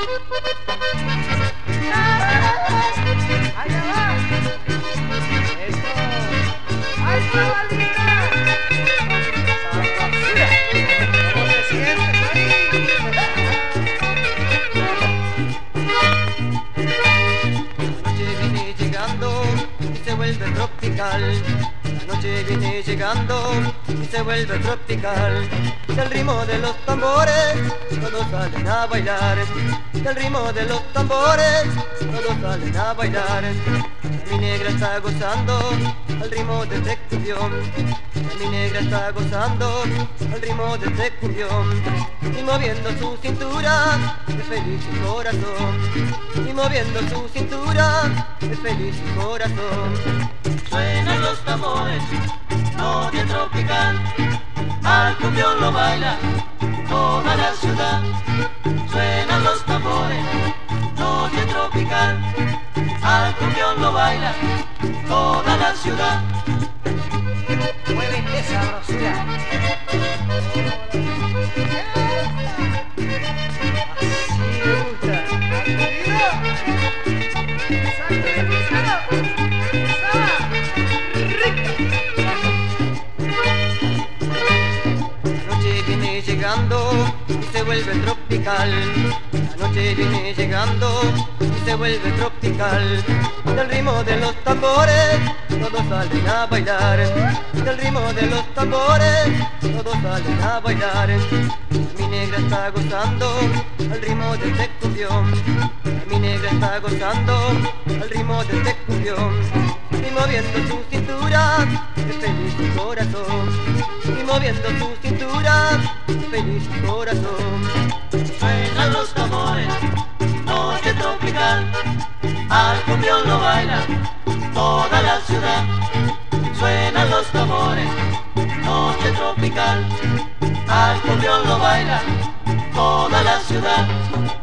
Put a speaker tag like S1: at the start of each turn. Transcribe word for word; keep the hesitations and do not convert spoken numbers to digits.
S1: Allá va. Eso. Ahí está la linda. Sabrosura. ¿Cómo se siente ahí?
S2: La noche viene llegando y se vuelve tropical. La noche viene llegando y se vuelve tropical. Del ritmo de los tambores todos salen a bailar. Del ritmo de los tambores todos salen a bailar. Mi negra está gozando al ritmo de este cumbión. Mi negra está gozando al ritmo de este cumbión. Y moviendo su cintura es feliz su corazón. Y moviendo su cintura es feliz su corazón.
S3: Suenan los tambores, noche tropical, al cumbión lo baila toda la ciudad. Suenan los tambores, noche tropical, al cumbión lo baila toda la ciudad.
S1: Mueve esa sabrosura. Así me gusta.
S2: La noche viene llegando y se vuelve tropical. La noche viene llegando y se vuelve tropical. Del ritmo de los tambores todos salen a bailar. Del ritmo de los tambores todos salen a bailar. Mi negra está gozando al ritmo de este cumbión. Mi negra está gozando al ritmo de este cumbión. Y moviendo su cintura es feliz su corazón. Y moviendo su cintura es feliz su corazón.
S3: Suenan los tambores, noche tropical, al cumbión lo baila toda la ciudad. Suenan los tambores, noche tropical, al cumbión lo baila toda la ciudad.